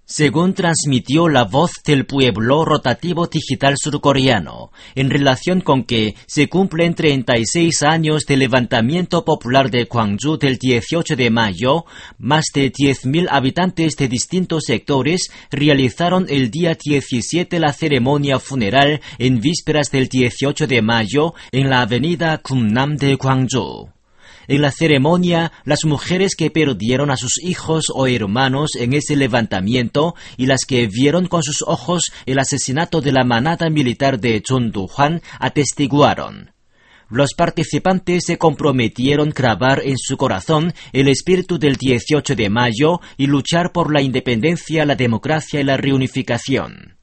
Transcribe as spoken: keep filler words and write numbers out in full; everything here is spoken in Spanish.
Según transmitió la Voz del Pueblo rotativo digital surcoreano, en relación con que se cumplen treinta y seis años del levantamiento popular de Gwangju del dieciocho de mayo, más de diez mil habitantes de distintos sectores realizaron el día diecisiete la ceremonia funeral en vísperas del dieciocho de mayo en la avenida Gumnam de Gwangju. En la ceremonia, las mujeres que perdieron a sus hijos o hermanos en ese levantamiento y las que vieron con sus ojos el asesinato de la manada militar de Chondu-hwan atestiguaron. Los participantes se comprometieron grabar en su corazón el espíritu del dieciocho de mayo y luchar por la independencia, la democracia y la reunificación.